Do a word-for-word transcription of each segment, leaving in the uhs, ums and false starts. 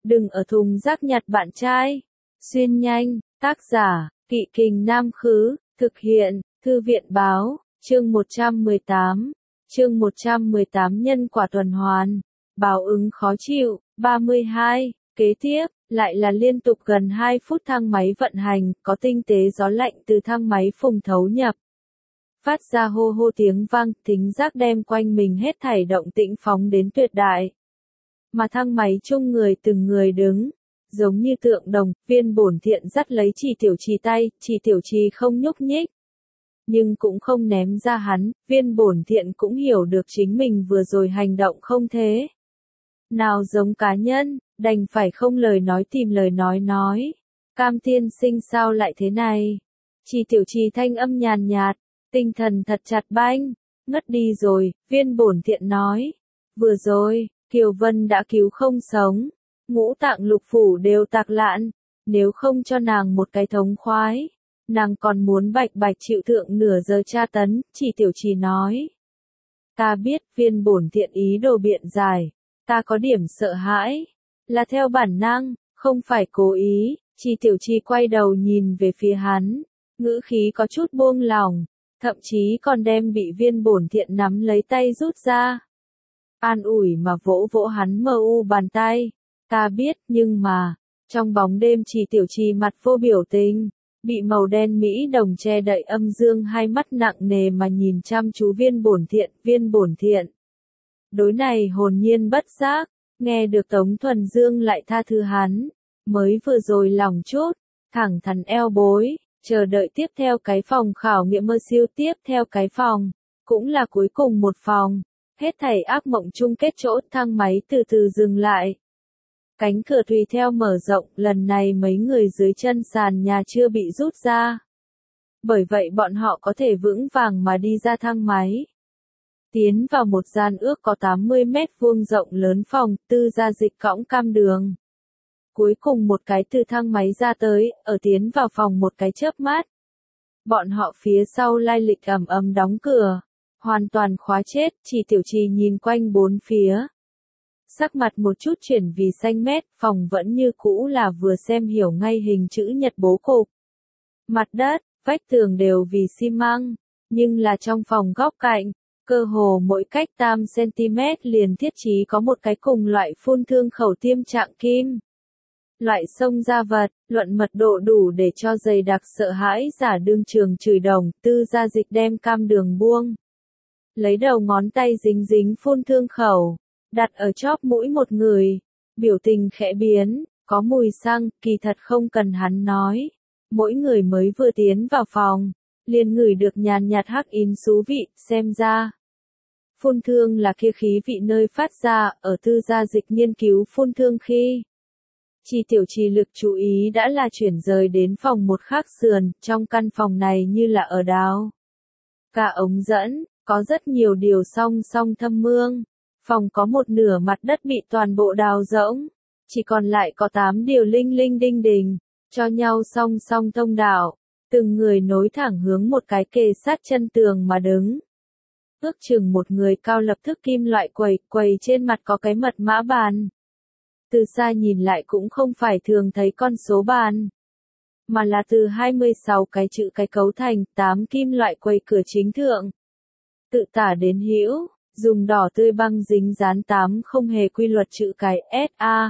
đừng ở thùng rác nhặt bạn trai. Xuyên nhanh, tác giả, Kỵ Kình Nam Khứ, thực hiện, Thư viện Báo, chương một trăm mười tám, chương một trăm mười tám nhân quả tuần hoàn, báo ứng khó chịu, ba mươi hai, kế tiếp, lại là liên tục gần hai phút thang máy vận hành, có tinh tế gió lạnh từ thang máy phùng thấu nhập. Phát ra hô hô tiếng vang, thính giác đem quanh mình hết thảy động tĩnh phóng đến tuyệt đại. Mà thang máy chung người từng người đứng, giống như tượng đồng, Viên Bổn Thiện dắt lấy Chỉ Tiểu Trì tay, Chỉ Tiểu Trì không nhúc nhích. Nhưng cũng không ném ra hắn, Viên Bổn Thiện cũng hiểu được chính mình vừa rồi hành động không thế. Nào giống cá nhân, đành phải không lời nói tìm lời nói nói. Cam tiên sinh sao lại thế này? Chỉ Tiểu Trì thanh âm nhàn nhạt, tinh thần thật chặt banh, ngất đi rồi, Viên Bổn Thiện nói. Vừa rồi, Kiều Vân đã cứu không sống, ngũ tạng lục phủ đều tạc lạn, nếu không cho nàng một cái thống khoái, nàng còn muốn bạch bạch chịu thượng nửa giờ tra tấn, Chỉ Tiểu Trì nói. Ta biết, Viên Bổn Thiện ý đồ biện giải, ta có điểm sợ hãi, là theo bản năng, không phải cố ý, Chỉ Tiểu Trì quay đầu nhìn về phía hắn, ngữ khí có chút buông lỏng, thậm chí còn đem bị Viên Bổn Thiện nắm lấy tay rút ra. An ủi mà vỗ vỗ hắn mờ u bàn tay, ta biết, nhưng mà, trong bóng đêm Chỉ Tiểu Trì mặt vô biểu tình, bị màu đen Mỹ đồng che đậy âm dương hai mắt nặng nề mà nhìn chăm chú Viên Bổn Thiện, Viên Bổn Thiện. Đối này hồn nhiên bất giác, nghe được Tống Thuần Dương lại tha thứ hắn, mới vừa rồi lòng chút, thẳng thắn eo bối, chờ đợi tiếp theo cái phòng khảo nghiệm mơ siêu tiếp theo cái phòng, cũng là cuối cùng một phòng. Hết thảy ác mộng chung kết chỗ, thang máy từ từ dừng lại. Cánh cửa tùy theo mở rộng, lần này mấy người dưới chân sàn nhà chưa bị rút ra. Bởi vậy bọn họ có thể vững vàng mà đi ra thang máy. Tiến vào một gian ước có tám mươi mét vuông rộng lớn phòng, Tư Gia Dịch cõng cam đường. Cuối cùng một cái từ thang máy ra tới, ở tiến vào phòng một cái chớp mắt. Bọn họ phía sau lai lịch ầm ầm đóng cửa. Hoàn toàn khóa chết, Chỉ Tiểu Trì nhìn quanh bốn phía. Sắc mặt một chút chuyển vì xanh mét, phòng vẫn như cũ là vừa xem hiểu ngay hình chữ nhật bố cục. Mặt đất, vách tường đều vì xi măng, nhưng là trong phòng góc cạnh, cơ hồ mỗi cách tám xăng-ti-mét liền thiết trí có một cái cùng loại phun thương khẩu tiêm trạng kim. Loại xông ra vật, luận mật độ đủ để cho dày đặc sợ hãi giả đương trường chửi đồng, Tư Gia Dịch đem cam đường buông. Lấy đầu ngón tay dính dính phun thương khẩu, đặt ở chóp mũi một người, biểu tình khẽ biến, có mùi xăng, kỳ thật không cần hắn nói. Mỗi người mới vừa tiến vào phòng, liền ngửi được nhàn nhạt hắc ín xú vị, xem ra. Phun thương là kia khí vị nơi phát ra, ở Tư Gia Dịch nghiên cứu phun thương khi. Chỉ Tiểu Trì lực chú ý đã là chuyển rời đến phòng một khác sườn, trong căn phòng này như là ở đào. Cả ống dẫn. Có rất nhiều điều song song thâm mương. Phòng có một nửa mặt đất bị toàn bộ đào rỗng. Chỉ còn lại có tám điều linh linh đinh đình. Cho nhau song song thông đạo. Từng người nối thẳng hướng một cái kề sát chân tường mà đứng. Ước chừng một người cao lập thức kim loại quầy, quầy trên mặt có cái mật mã bàn. Từ xa nhìn lại cũng không phải thường thấy con số bàn. Mà là từ hai mươi sáu cái chữ cái cấu thành, tám kim loại quầy cửa chính thượng. Tự tả đến hữu, dùng đỏ tươi băng dính dán tám không hề quy luật chữ cái S A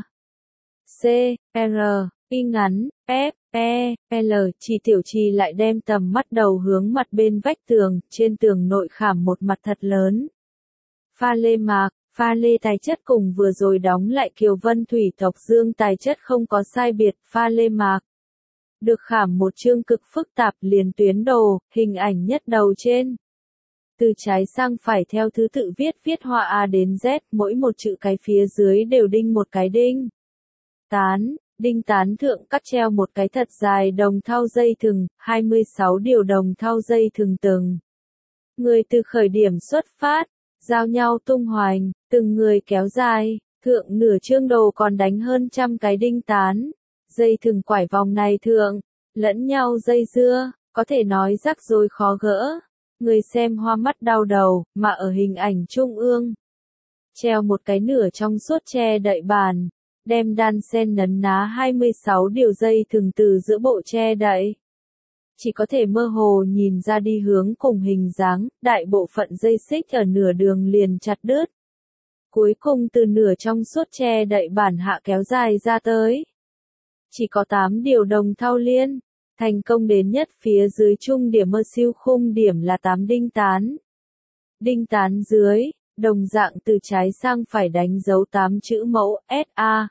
C R Y ngắn F E L. Chỉ Tiểu Trì lại đem tầm mắt đầu hướng mặt bên vách tường, trên tường nội khảm một mặt thật lớn. Pha lê mạc, pha lê tài chất cùng vừa rồi đóng lại Kiều Vân thủy tộc dương tài chất không có sai biệt, pha lê mạc. Được khảm một chương cực phức tạp liền tuyến đồ, hình ảnh nhất đầu trên. Từ trái sang phải theo thứ tự viết viết họa A đến Z, mỗi một chữ cái phía dưới đều đinh một cái đinh. Tán, đinh tán thượng cắt treo một cái thật dài đồng thau dây thừng, hai mươi sáu điều đồng thau dây thừng từng. Người từ khởi điểm xuất phát, giao nhau tung hoành, từng người kéo dài, thượng nửa chương đồ còn đánh hơn trăm cái đinh tán. Dây thừng quải vòng này thượng, lẫn nhau dây dưa, có thể nói rắc rối khó gỡ. Người xem hoa mắt đau đầu, mà ở hình ảnh trung ương. Treo một cái nửa trong suốt che đậy bàn. đem đan sen nấn ná hai mươi sáu điều dây thừng từ giữa bộ che đậy. Chỉ có thể mơ hồ nhìn ra đi hướng cùng hình dáng, đại bộ phận dây xích ở nửa đường liền chặt đứt. Cuối cùng từ nửa trong suốt che đậy bản hạ kéo dài ra tới. Chỉ có tám điều đồng thau liên, thành công đến nhất phía dưới trung điểm mơ siêu khung điểm là tám đinh tán. Đinh tán dưới, đồng dạng từ trái sang phải đánh dấu tám chữ mẫu S A,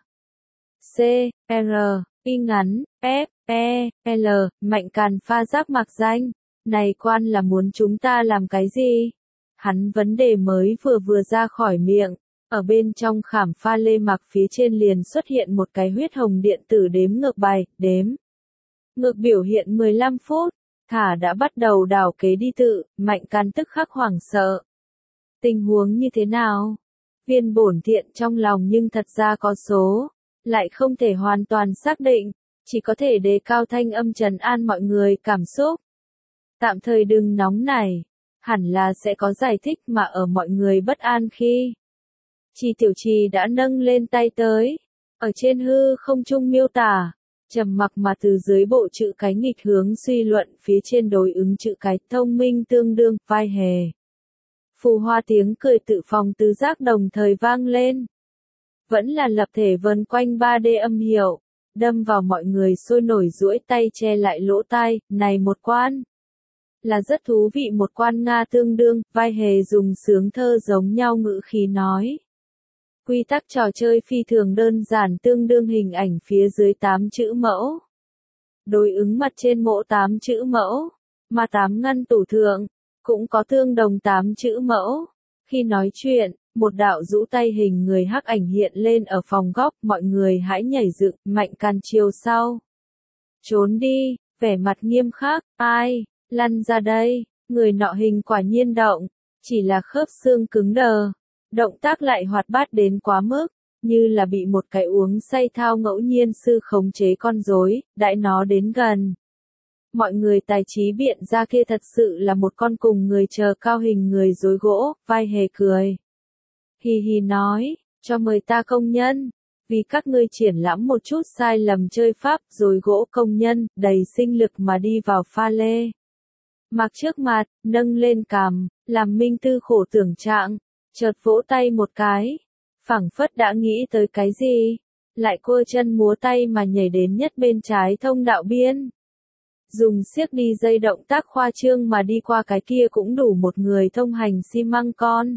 C, R, Y ngắn, F, E, L, Mạnh Càn pha giáp mặc danh. Này quan là muốn chúng ta làm cái gì? Hắn vấn đề mới vừa vừa ra khỏi miệng, ở bên trong khảm pha lê mặc phía trên liền xuất hiện một cái huyết hồng điện tử đếm ngược bài, đếm. Ngược biểu hiện mười lăm phút, thả đã bắt đầu đảo kế đi tự, Mạnh Càn tức khắc hoảng sợ. Tình huống như thế nào? Viên bổn thiện trong lòng nhưng thật ra có số, lại không thể hoàn toàn xác định, chỉ có thể đề cao thanh âm trấn an mọi người cảm xúc. Tạm thời đừng nóng nảy, hẳn là sẽ có giải thích mà ở mọi người bất an khi. Chi Tiểu Trì đã nâng lên tay tới, ở trên hư không trung miêu tả, trầm mặc mà từ dưới bộ chữ cái nghịch hướng suy luận phía trên đối ứng chữ cái thông minh tương đương, vai hề. Phù hoa tiếng cười tự phòng tứ giác đồng thời vang lên. Vẫn là lập thể vần quanh ba D âm hiệu, đâm vào mọi người sôi nổi duỗi tay che lại lỗ tai, này một quan. Là rất thú vị một quan Nga tương đương, vai hề dùng sướng thơ giống nhau ngữ khí nói. Quy tắc trò chơi phi thường đơn giản tương đương hình ảnh phía dưới tám chữ mẫu. Đối ứng mặt trên mẫu tám chữ mẫu, mà tám ngăn tủ thượng, cũng có tương đồng tám chữ mẫu. Khi nói chuyện, một đạo rũ tay hình người hắc ảnh hiện lên ở phòng góc, mọi người hãy nhảy dựng, Mạnh Càn chiều sau. Trốn đi, vẻ mặt nghiêm khắc, ai, lăn ra đây, người nọ hình quả nhiên động, chỉ là khớp xương cứng đờ. Động tác lại hoạt bát đến quá mức, như là bị một cái uống say thao ngẫu nhiên sư khống chế con rối, đãi nó đến gần. Mọi người tài trí biện ra kia thật sự là một con cùng người chờ cao hình người rối gỗ, vai hề cười. Hì hì nói, cho mời ta công nhân, vì các ngươi triển lãm một chút sai lầm chơi pháp rối gỗ công nhân, đầy sinh lực mà đi vào pha lê. Mặc trước mặt, nâng lên cằm, làm Minh Tư khổ tưởng trạng. Chợt vỗ tay một cái, phảng phất đã nghĩ tới cái gì, lại cua chân múa tay mà nhảy đến nhất bên trái thông đạo biên. Dùng xiếc đi dây động tác khoa trương mà đi qua cái kia cũng đủ một người thông hành xi măng con.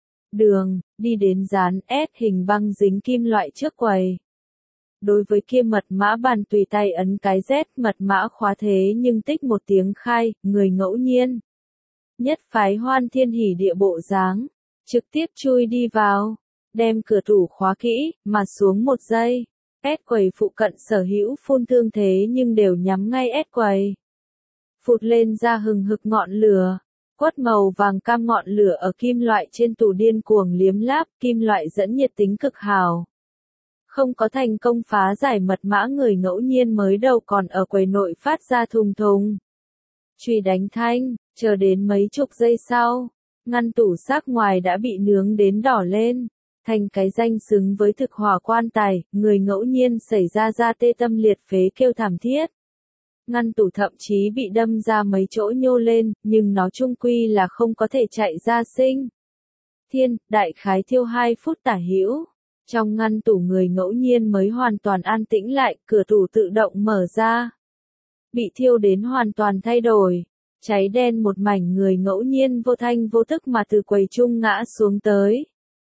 Đường, đi đến dán S hình băng dính kim loại trước quầy. Đối với kia mật mã bàn tùy tay ấn cái Z mật mã khóa thế nhưng tích một tiếng khai, người ngẫu nhiên. Nhất phái hoan thiên hỉ địa bộ dáng. Trực tiếp chui đi vào, đem cửa tủ khóa kỹ, mà xuống một giây. S quầy phụ cận sở hữu phun thương thế nhưng đều nhắm ngay S quầy. Phụt lên ra hừng hực ngọn lửa, quất màu vàng cam ngọn lửa ở kim loại trên tủ điên cuồng liếm láp, kim loại dẫn nhiệt tính cực hào. Không có thành công phá giải mật mã người ngẫu nhiên mới đầu còn ở quầy nội phát ra thùng thùng. Chùy đánh thanh, chờ đến mấy chục giây sau. Ngăn tủ xác ngoài đã bị nướng đến đỏ lên, thành cái danh xứng với thực hỏa quan tài, người ngẫu nhiên xảy ra ra tê tâm liệt phế kêu thảm thiết. Ngăn tủ thậm chí bị đâm ra mấy chỗ nhô lên, nhưng nó chung quy là không có thể chạy ra sinh. Thiên, đại khái thiêu hai phút tả hữu. Trong ngăn tủ người ngẫu nhiên mới hoàn toàn an tĩnh lại, cửa tủ tự động mở ra. Bị thiêu đến hoàn toàn thay đổi. Cháy đen một mảnh người ngẫu nhiên vô thanh vô tức mà từ quầy chung ngã xuống tới.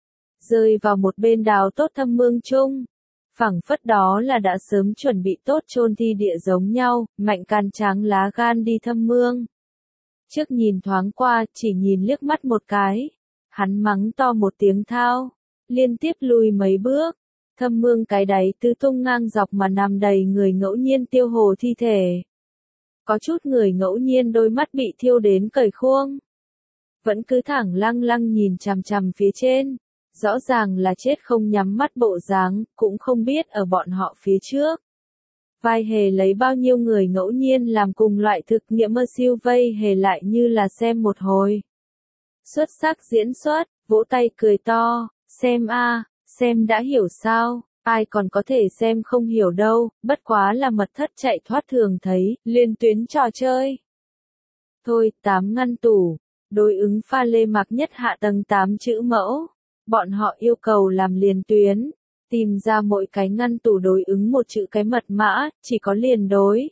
Rơi vào một bên đào tốt thâm mương chung. Phẳng phất đó là đã sớm chuẩn bị tốt chôn thi địa giống nhau, Mạnh Càn tráng lá gan đi thâm mương. Trước nhìn thoáng qua, chỉ nhìn liếc mắt một cái. Hắn mắng to một tiếng thao, liên tiếp lùi mấy bước. Thâm mương cái đáy tứ tung ngang dọc mà nằm đầy người ngẫu nhiên tiêu hồ thi thể. Có chút người ngẫu nhiên đôi mắt bị thiêu đến cởi khuông. Vẫn cứ thẳng lăng lăng nhìn chằm chằm phía trên. Rõ ràng là chết không nhắm mắt bộ dáng, cũng không biết ở bọn họ phía trước. Vai hề lấy bao nhiêu người ngẫu nhiên làm cùng loại thực nghiệm mơ siêu vây hề lại như là xem một hồi. Xuất sắc diễn xuất, vỗ tay cười to, xem a, xem đã hiểu sao, Ai còn có thể xem không hiểu đâu, bất quá là mật thất chạy thoát thường thấy, liên tuyến trò chơi. Thôi, tám ngăn tủ, đối ứng pha lê mặc nhất hạ tầng tám chữ mẫu. Bọn họ yêu cầu làm liền tuyến, tìm ra mỗi cái ngăn tủ đối ứng một chữ cái mật mã, chỉ có liền đối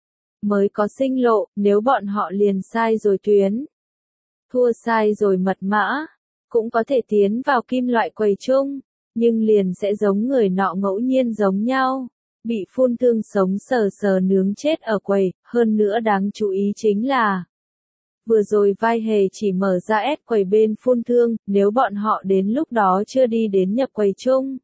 mới có sinh lộ, nếu bọn họ liền sai rồi tuyến, thua sai rồi mật mã, cũng có thể tiến vào kim loại quầy chung, nhưng liền sẽ giống người nọ ngẫu nhiên giống nhau, bị phun thương sống sờ sờ nướng chết ở quầy, hơn nữa đáng chú ý chính là vừa rồi vai hề chỉ mở ra ép quầy bên phun thương, nếu bọn họ đến lúc đó chưa đi đến nhập quầy chung.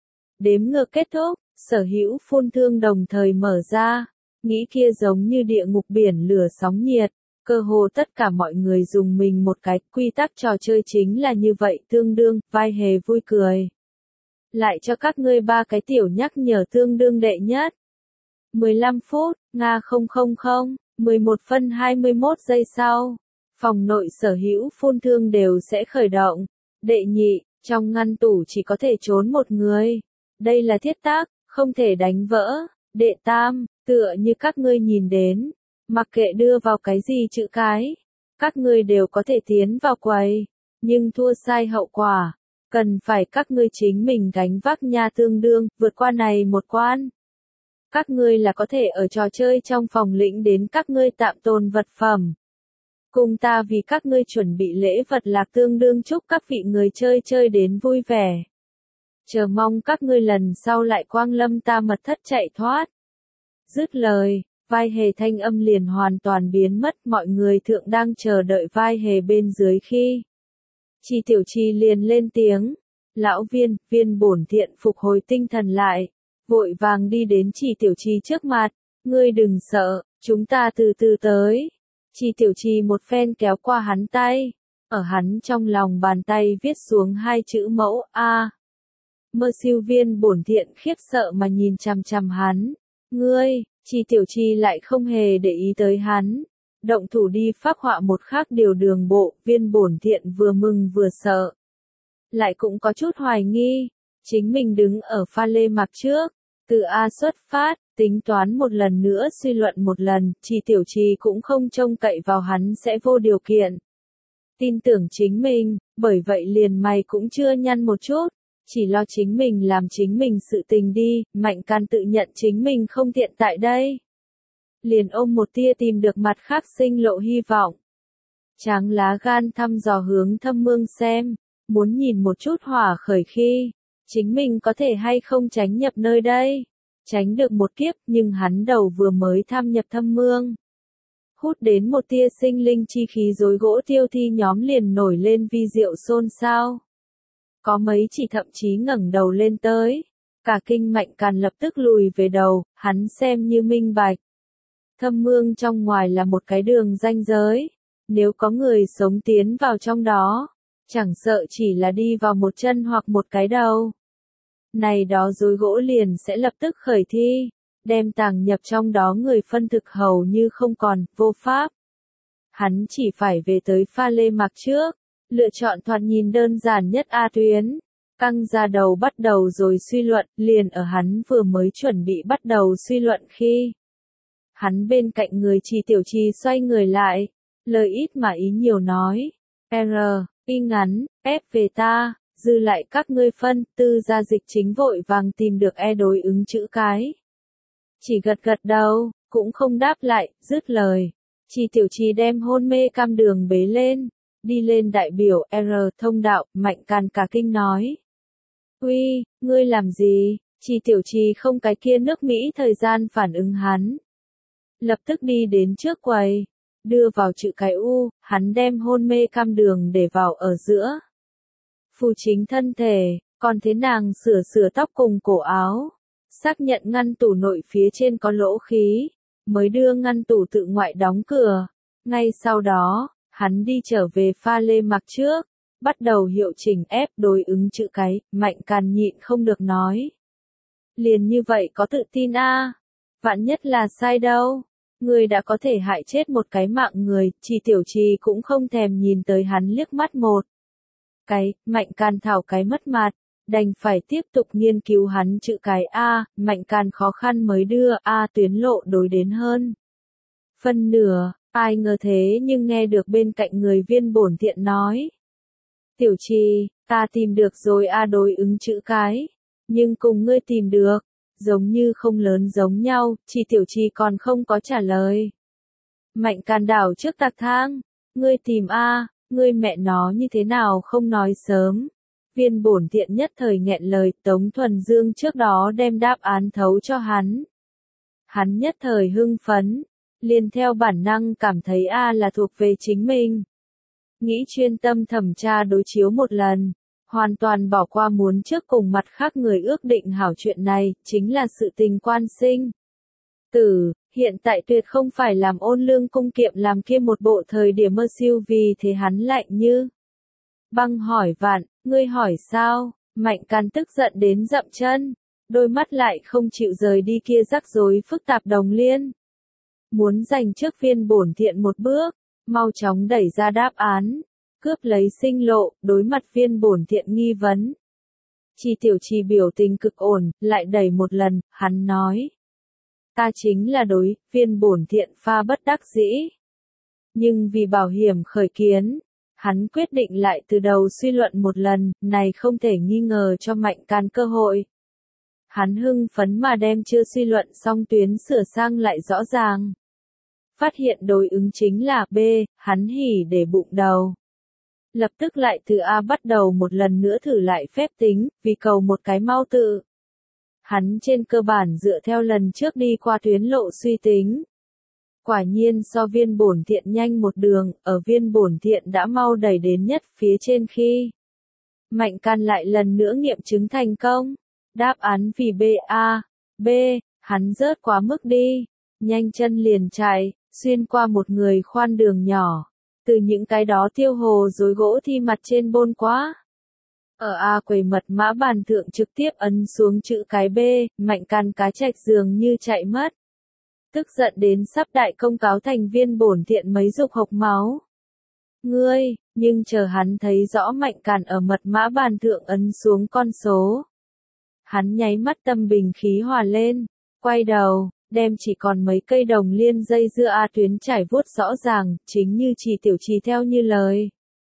Đếm ngược kết thúc, sở hữu phun thương đồng thời mở ra, nghĩ kia giống như địa ngục biển lửa sóng nhiệt, cơ hồ tất cả mọi người dùng mình một cái, quy tắc trò chơi chính là như vậy tương đương, vai hề vui cười. Lại cho các ngươi ba cái tiểu nhắc nhở tương đương đệ nhất. mười lăm phút, Nga không không không. mười một phân hai mươi mốt giây sau, phòng nội sở hữu phun thương đều sẽ khởi động. Đệ nhị, trong ngăn tủ chỉ có thể trốn một người. Đây là thiết tắc, không thể đánh vỡ. Đệ tam, tựa như các ngươi nhìn đến, mặc kệ đưa vào cái gì chữ cái, các ngươi đều có thể tiến vào quầy, nhưng thua sai hậu quả, cần phải các ngươi chính mình gánh vác nha tương đương, vượt qua này một quan. Các ngươi là có thể ở trò chơi trong phòng lĩnh đến các ngươi tạm tồn vật phẩm. Cùng ta vì các ngươi chuẩn bị lễ vật lạc tương đương chúc các vị người chơi chơi đến vui vẻ. Chờ mong các ngươi lần sau lại quang lâm ta mật thất chạy thoát. Dứt lời, vai hề thanh âm liền hoàn toàn biến mất, mọi người thượng đang chờ đợi vai hề bên dưới khi. Chi tiểu chi liền lên tiếng. Lão viên, viên bổn thiện phục hồi tinh thần lại. Vội vàng đi đến Chi tiểu chi trước mặt, ngươi đừng sợ, chúng ta từ từ tới. Chi tiểu chi một phen kéo qua hắn tay, ở hắn trong lòng bàn tay viết xuống hai chữ mẫu A. Mơ siêu viên bổn thiện khiếp sợ mà nhìn chằm chằm hắn, ngươi, Chi tiểu chi lại không hề để ý tới hắn, động thủ đi phác họa một khác điều đường bộ, viên bổn thiện vừa mừng vừa sợ. Lại cũng có chút hoài nghi, chính mình đứng ở pha lê mặc trước. Từ A xuất phát, tính toán một lần nữa suy luận một lần, Chi tiểu chi cũng không trông cậy vào hắn sẽ vô điều kiện. Tin tưởng chính mình, bởi vậy liền mày cũng chưa nhăn một chút, chỉ lo chính mình làm chính mình sự tình đi, Mạnh Can tự nhận chính mình không tiện tại đây. Liền ôm một tia tìm được mặt khác sinh lộ hy vọng. Tráng lá gan thăm dò hướng Thâm Mương xem, muốn nhìn một chút hỏa khởi khi. Chính mình có thể hay không tránh nhập nơi đây. Tránh được một kiếp, nhưng hắn đầu vừa mới tham nhập Thâm Mương. Hút đến một tia sinh linh chi khí rối gỗ tiêu thi nhóm liền nổi lên vi diệu xôn xao. Có mấy chỉ thậm chí ngẩng đầu lên tới. Cả kinh Mạnh Càn lập tức lùi về đầu, hắn xem như minh bạch. Thâm Mương trong ngoài là một cái đường ranh giới. Nếu có người sống tiến vào trong đó, chẳng sợ chỉ là đi vào một chân hoặc một cái đầu. Này đó rối gỗ liền sẽ lập tức khởi thi, đem tàng nhập trong đó người phân thực hầu như không còn, vô pháp. Hắn chỉ phải về tới pha lê mặc trước, lựa chọn thoạt nhìn đơn giản nhất A tuyến, căng ra đầu bắt đầu rồi suy luận, liền ở hắn vừa mới chuẩn bị bắt đầu suy luận khi. Hắn bên cạnh người Chi tiểu chi xoay người lại, lời ít mà ý nhiều nói, R, Y ngắn, F về ta. Dư lại các ngươi phân, tư gia dịch chính vội vàng tìm được E đối ứng chữ cái. Chỉ gật gật đầu, cũng không đáp lại, dứt lời. Chi tiểu chi đem hôn mê cam đường bế lên, đi lên đại biểu R thông đạo, Mạnh Càn cả kinh nói. Uy, ngươi làm gì? Chi tiểu chi không cái kia nước Mỹ thời gian phản ứng hắn. Lập tức đi đến trước quầy, đưa vào chữ cái U, hắn đem hôn mê cam đường để vào ở giữa. Phù chính thân thể, còn thế nàng sửa sửa tóc cùng cổ áo, xác nhận ngăn tủ nội phía trên có lỗ khí, mới đưa ngăn tủ tự ngoại đóng cửa. Ngay sau đó, hắn đi trở về pha lê mặc trước, bắt đầu hiệu chỉnh ép đối ứng chữ cái, Mạnh Càn nhịn không được nói. Liền như vậy có tự tin a? À? Vạn nhất là sai đâu. Người đã có thể hại chết một cái mạng người, Chi tiểu chi cũng không thèm nhìn tới hắn liếc mắt một. Cái, Mạnh Càn thảo cái mất mặt, đành phải tiếp tục nghiên cứu hắn chữ cái A, Mạnh Càn khó khăn mới đưa A tuyến lộ đối đến hơn. Phân nửa, ai ngờ thế nhưng nghe được bên cạnh người Viên Bổn Thiện nói. Tiểu Trì, ta tìm được rồi A đối ứng chữ cái, nhưng cùng ngươi tìm được, giống như không lớn giống nhau, chỉ Tiểu Trì còn không có trả lời. Mạnh Càn đảo trước tạc thang, ngươi tìm A, ngươi mẹ nó như thế nào không nói sớm. Viên Bổn Thiện nhất thời nghẹn lời, Tống Thuần Dương trước đó đem đáp án thấu cho hắn. Hắn nhất thời hưng phấn, liền theo bản năng cảm thấy A là thuộc về chính mình. Nghĩ chuyên tâm thẩm tra đối chiếu một lần, hoàn toàn bỏ qua muốn trước cùng mặt khác người ước định hảo chuyện này, chính là sự tình quan sinh. Tử, hiện tại tuyệt không phải làm Ôn Lương cung kiệm làm kia một bộ thời điểm mơ siêu, vì thế hắn lạnh như băng hỏi vạn, ngươi hỏi sao? Mạnh Càn tức giận đến dậm chân, đôi mắt lại không chịu rời đi kia rắc rối phức tạp đồng liên. Muốn giành trước Viên Bổn Thiện một bước, mau chóng đẩy ra đáp án, cướp lấy sinh lộ, đối mặt Viên Bổn Thiện nghi vấn. Chi Tiểu Trì biểu tình cực ổn, lại đẩy một lần, hắn nói. Ta chính là đối, Viên Bổn Thiện pha bất đắc dĩ. Nhưng vì bảo hiểm khởi kiến, hắn quyết định lại từ đầu suy luận một lần, này không thể nghi ngờ cho Mạnh Càn cơ hội. Hắn hưng phấn mà đem chưa suy luận xong tuyến sửa sang lại rõ ràng. Phát hiện đối ứng chính là B, hắn hỉ để bụng đầu. Lập tức lại từ A bắt đầu một lần nữa thử lại phép tính, vì cầu một cái mau tự. Hắn trên cơ bản dựa theo lần trước đi qua tuyến lộ suy tính. Quả nhiên so Viên Bổn Thiện nhanh một đường, ở Viên Bổn Thiện đã mau đẩy đến nhất phía trên khi. Mạnh Càn lại lần nữa nghiệm chứng thành công. Đáp án vì B A, B, hắn rớt quá mức đi. Nhanh chân liền chạy, xuyên qua một người khoan đường nhỏ. Từ những cái đó tiêu hồ rối gỗ thi mặt trên bôn quá. Ở A quầy mật mã bàn thượng trực tiếp ấn xuống chữ cái B, Mạnh Càn cá trạch dường như chạy mất. Tức giận đến sắp đại công cáo thành Viên Bổn Thiện mấy dục hộc máu. Ngươi, nhưng chờ hắn thấy rõ Mạnh Càn ở mật mã bàn thượng ấn xuống con số. Hắn nháy mắt tâm bình khí hòa lên, quay đầu, đem chỉ còn mấy cây đồng liên dây dưa A tuyến trải vuốt rõ ràng, chính như Chỉ Tiểu Trì theo như lời.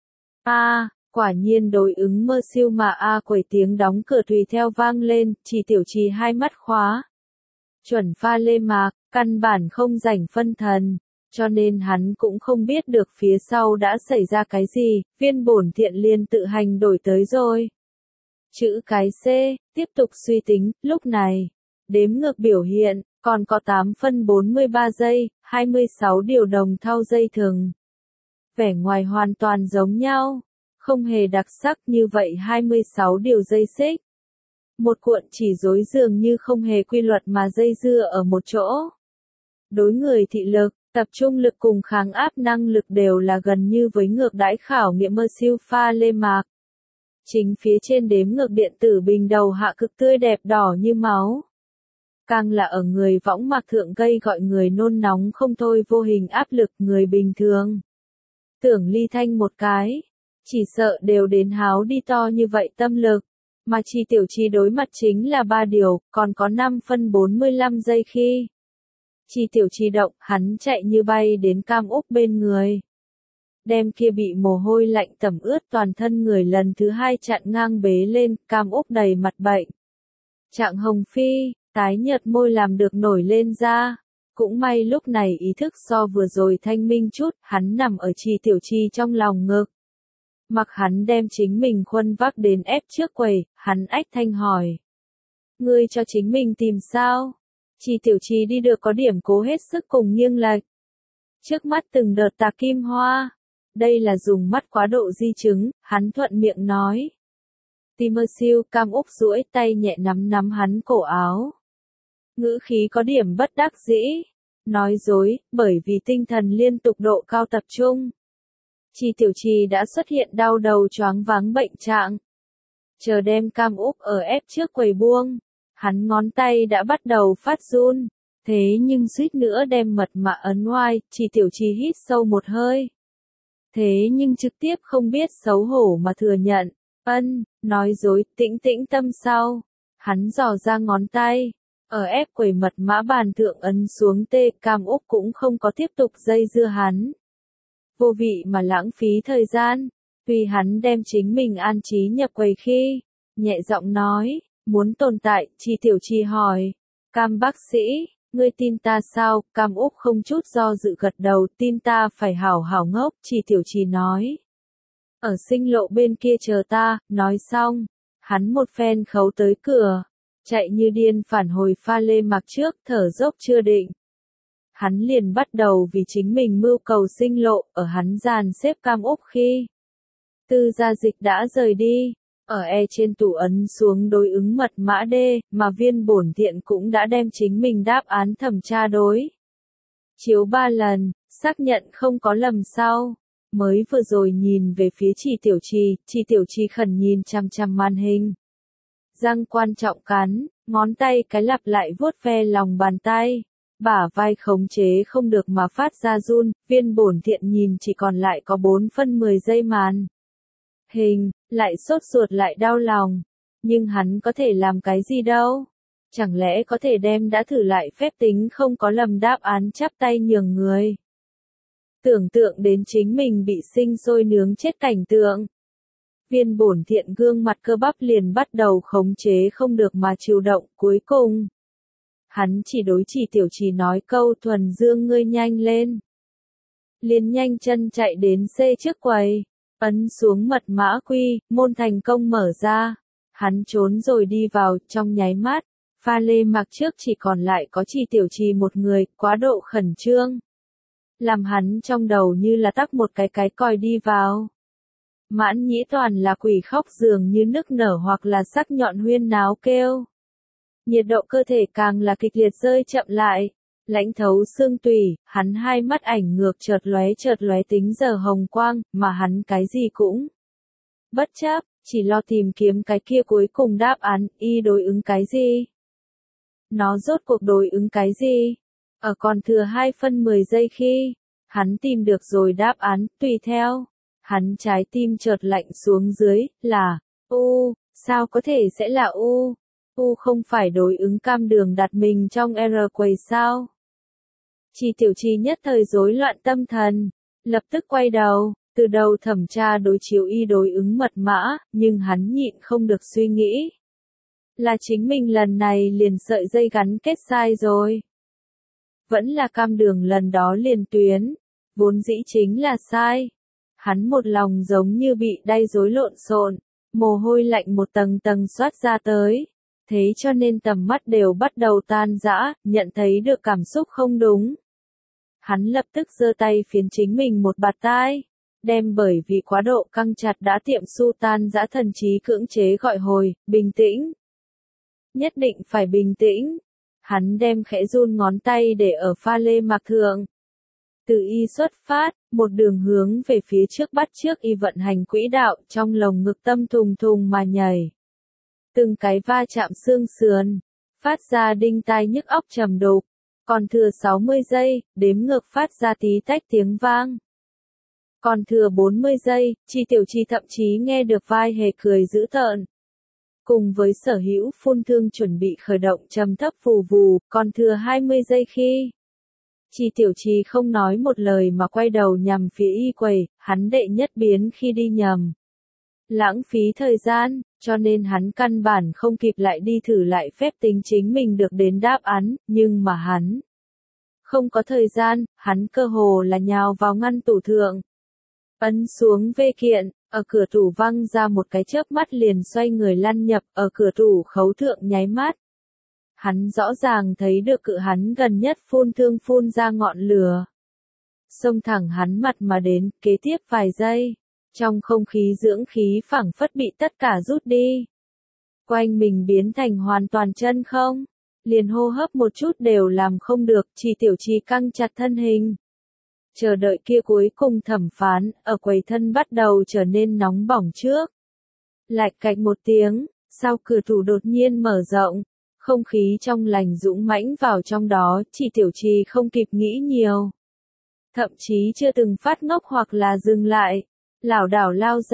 A, quả nhiên đối ứng mơ siêu mà A quẩy tiếng đóng cửa tùy theo vang lên, Chỉ Tiểu Trì hai mắt khóa. Chuẩn pha lê mạc, căn bản không rảnh phân thần, cho nên hắn cũng không biết được phía sau đã xảy ra cái gì, Viên Bổn Thiện liền tự hành đổi tới rồi. Chữ cái C, tiếp tục suy tính, lúc này, đếm ngược biểu hiện, còn có tám phân bốn mươi ba giây, hai mươi sáu điều đồng thau dây thừng. Vẻ ngoài hoàn toàn giống nhau, không hề đặc sắc như vậy hai mươi sáu điều dây xích. Một cuộn chỉ rối dường như không hề quy luật mà dây dưa ở một chỗ. Đối người thị lực, tập trung lực cùng kháng áp năng lực đều là gần như với ngược đãi khảo nghiệm mơ siêu pha lê mạc. Chính phía trên đếm ngược điện tử bình đầu hạ cực tươi đẹp đỏ như máu. Càng là ở người võng mạc thượng gây gọi người nôn nóng không thôi vô hình áp lực người bình thường. Tưởng ly thanh một cái, chỉ sợ đều đến háo đi to như vậy tâm lực. Mà Chi Tiểu Trì đối mặt chính là ba điều, còn có năm phân bốn mươi lăm giây khi. Chi Tiểu Trì động, hắn chạy như bay đến Cam Úc bên người. Đem kia bị mồ hôi lạnh tẩm ướt toàn thân người lần thứ hai chặn ngang bế lên, Cam Úc đầy mặt bệnh. Trạng hồng phi, tái nhợt môi làm được nổi lên ra. Cũng may lúc này ý thức so vừa rồi thanh minh chút, hắn nằm ở Chi Tiểu Trì trong lòng ngực. Mặc hắn đem chính mình khuân vác đến ép trước quầy, hắn ách thanh hỏi. Ngươi cho chính mình tìm sao? Chi Tiểu Trì đi được có điểm cố hết sức cùng nghiêng lệch. Trước mắt từng đợt tà kim hoa. Đây là dùng mắt quá độ di chứng, hắn thuận miệng nói. Timothy Cam Úc duỗi tay nhẹ nắm nắm hắn cổ áo. Ngữ khí có điểm bất đắc dĩ. Nói dối, bởi vì tinh thần liên tục độ cao tập trung. Chi Tiểu Trì đã xuất hiện đau đầu choáng váng bệnh trạng. Chờ đem Cam Úc ở ép trước quầy buông. Hắn ngón tay đã bắt đầu phát run. Thế nhưng suýt nữa đem mật mã ấn oai, Chi Tiểu Trì hít sâu một hơi. Thế nhưng trực tiếp không biết xấu hổ mà thừa nhận. Ân, nói dối, tĩnh tĩnh tâm sau. Hắn dò ra ngón tay. Ở ép quầy mật mã bàn thượng ấn xuống tê, Cam Úc cũng không có tiếp tục dây dưa hắn. Vô vị mà lãng phí thời gian. Tuy hắn đem chính mình an trí nhập quầy khi, nhẹ giọng nói, muốn tồn tại, Chi Tiểu Chi hỏi. Cam bác sĩ, ngươi tin ta sao? Cam Úc không chút do dự gật đầu, tin ta phải hảo hảo ngốc, Chi Tiểu Chi nói. Ở sinh lộ bên kia chờ ta, nói xong, hắn một phen khấu tới cửa, chạy như điên phản hồi pha lê mặc trước, thở dốc chưa định. Hắn liền bắt đầu vì chính mình mưu cầu sinh lộ, ở hắn dàn xếp Cam Úc khi. Tư gia dịch đã rời đi, ở e trên tủ ấn xuống đối ứng mật mã D, mà viên bổn thiện cũng đã đem chính mình đáp án thẩm tra đối. Chiếu ba lần, xác nhận không có lầm sau. Mới vừa rồi nhìn về phía Chi Tiểu Chi, Chi Tiểu Chi khẩn nhìn chằm chằm màn hình. Răng quan trọng cắn, ngón tay cái lặp lại vuốt ve lòng bàn tay. Bả vai khống chế không được mà phát ra run, viên bổn thiện nhìn chỉ còn lại có bốn phân mười giây màn. Hình, lại sốt ruột lại đau lòng. Nhưng hắn có thể làm cái gì đâu? Chẳng lẽ có thể đem đã thử lại phép tính không có lầm đáp án chắp tay nhường người? Tưởng tượng đến chính mình bị sinh sôi nướng chết cảnh tượng. Viên bổn thiện gương mặt cơ bắp liền bắt đầu khống chế không được mà chịu động, cuối cùng. Hắn chỉ đối Chi Tiểu Chi nói câu thuần dương ngươi nhanh lên. Liền nhanh chân chạy đến C trước quầy, ấn xuống mật mã quy, môn thành công mở ra. Hắn trốn rồi đi vào, trong nháy mắt, pha lê mặc trước chỉ còn lại có Chi Tiểu Chi một người, quá độ khẩn trương. Làm hắn trong đầu như là tắc một cái cái còi đi vào. Mãn Nhĩ toàn là quỷ khóc dường như nức nở hoặc là sắc nhọn huyên náo kêu. Nhiệt độ cơ thể càng là kịch liệt rơi chậm lại, lãnh thấu xương tủy, hắn hai mắt ảnh ngược chợt lóe chợt lóe tính giờ hồng quang, mà hắn cái gì cũng bất chấp, chỉ lo tìm kiếm cái kia cuối cùng đáp án, y đối ứng cái gì? Nó rốt cuộc đối ứng cái gì? Ở còn thừa hai phân mười giây khi, hắn tìm được rồi đáp án, tùy theo, hắn trái tim chợt lạnh xuống dưới, là, U, sao có thể sẽ là U? U không phải đối ứng cam đường đặt mình trong R quầy sao? Chi Tiểu Chi nhất thời rối loạn tâm thần, lập tức quay đầu, từ đầu thẩm tra đối chiếu y đối ứng mật mã, nhưng hắn nhịn không được suy nghĩ. Là chính mình lần này liền sợi dây gắn kết sai rồi. Vẫn là cam đường lần đó liền tuyến, vốn dĩ chính là sai. Hắn một lòng giống như bị đay rối lộn xộn, mồ hôi lạnh một tầng tầng xoát ra tới. Thế cho nên tầm mắt đều bắt đầu tan rã, nhận thấy được cảm xúc không đúng. Hắn lập tức giơ tay phiến chính mình một bạt tai, đem bởi vì quá độ căng chặt đã tiệm su tan rã thần trí cưỡng chế gọi hồi, bình tĩnh. Nhất định phải bình tĩnh. Hắn đem khẽ run ngón tay để ở pha lê mặc thượng. Từ y xuất phát, một đường hướng về phía trước bắt trước y vận hành quỹ đạo, trong lồng ngực tâm thùng thùng mà nhảy. Từng cái va chạm xương sườn, phát ra đinh tai nhức óc trầm đục. Còn thừa sáu mươi giây, đếm ngược phát ra tí tách tiếng vang. Còn thừa bốn mươi giây, Chi Tiểu Chi thậm chí nghe được vai hề cười dữ tợn. Cùng với sở hữu phun thương chuẩn bị khởi động trầm thấp vù vù, còn thừa hai mươi giây khi. Chi Tiểu Chi không nói một lời mà quay đầu nhằm phía y quầy, hắn đệ nhất biến khi đi nhầm. Lãng phí thời gian, cho nên hắn căn bản không kịp lại đi thử lại phép tính chính mình được đến đáp án, nhưng mà hắn không có thời gian, hắn cơ hồ là nhào vào ngăn tủ thượng. Ấn xuống V kiện, ở cửa tủ văng ra một cái chớp mắt liền xoay người lăn nhập, ở cửa tủ khấu thượng nháy mắt. Hắn rõ ràng thấy được cự hắn gần nhất phun thương phun ra ngọn lửa. Xông thẳng hắn mặt mà đến, kế tiếp vài giây. Trong không khí dưỡng khí phảng phất bị tất cả rút đi. Quanh mình biến thành hoàn toàn chân không. Liền hô hấp một chút đều làm không được, Chi Tiểu Chi căng chặt thân hình. Chờ đợi kia cuối cùng thẩm phán, ở quầy thân bắt đầu trở nên nóng bỏng trước. Lạch cạch một tiếng, sau cửa tủ đột nhiên mở rộng. Không khí trong lành dũng mãnh vào trong đó, Chi Tiểu Chi không kịp nghĩ nhiều. Thậm chí chưa từng phát ngốc hoặc là dừng lại. Lảo đảo lao ra,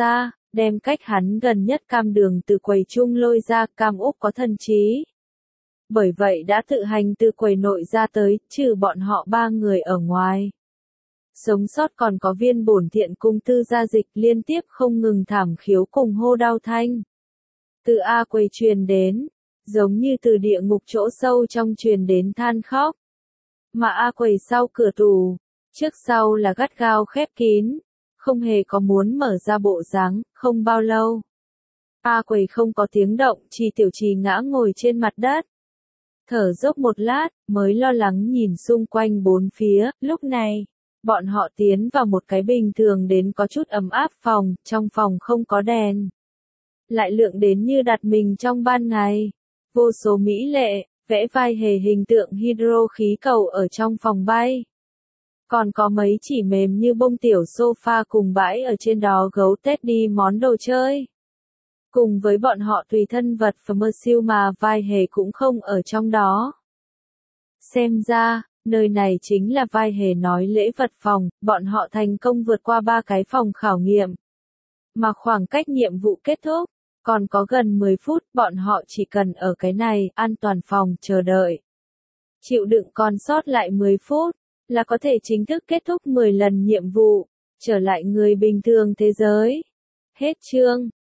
đem cách hắn gần nhất Cam Đường từ quầy chung lôi ra. Cam Úc có thần trí, bởi vậy đã tự hành từ quầy nội ra tới, trừ bọn họ ba người ở ngoài. Sống sót còn có Viên Bổn Thiện cùng Tư Gia Dịch liên tiếp không ngừng thảm khiếu cùng hô đau thanh. Từ A quầy truyền đến, giống như từ địa ngục chỗ sâu trong truyền đến than khóc. Mà A quầy sau cửa tủ, trước sau là gắt gao khép kín, không hề có muốn mở ra bộ dáng. Không bao lâu, A quầy không có tiếng động, Trì Tiểu Trì ngã ngồi trên mặt đất. Thở dốc một lát, mới lo lắng nhìn xung quanh bốn phía. Lúc này, bọn họ tiến vào một cái bình thường đến có chút ấm áp phòng, trong phòng không có đèn. Lại lượng đến như đặt mình trong ban ngày. Vô số mỹ lệ, vẽ vai hề hình tượng hydro khí cầu ở trong phòng bay. Còn có mấy chỉ mềm như bông tiểu sofa cùng bãi ở trên đó gấu teddy món đồ chơi. Cùng với bọn họ tùy thân vật và mơ siêu mà vai hề cũng không ở trong đó. Xem ra, nơi này chính là vai hề nói lễ vật phòng, bọn họ thành công vượt qua ba cái phòng khảo nghiệm. Mà khoảng cách nhiệm vụ kết thúc, còn có gần mười phút, bọn họ chỉ cần ở cái này, an toàn phòng, chờ đợi. Chịu đựng còn sót lại mười phút, là có thể chính thức kết thúc mười lần nhiệm vụ, trở lại người bình thường thế giới. Hết chương.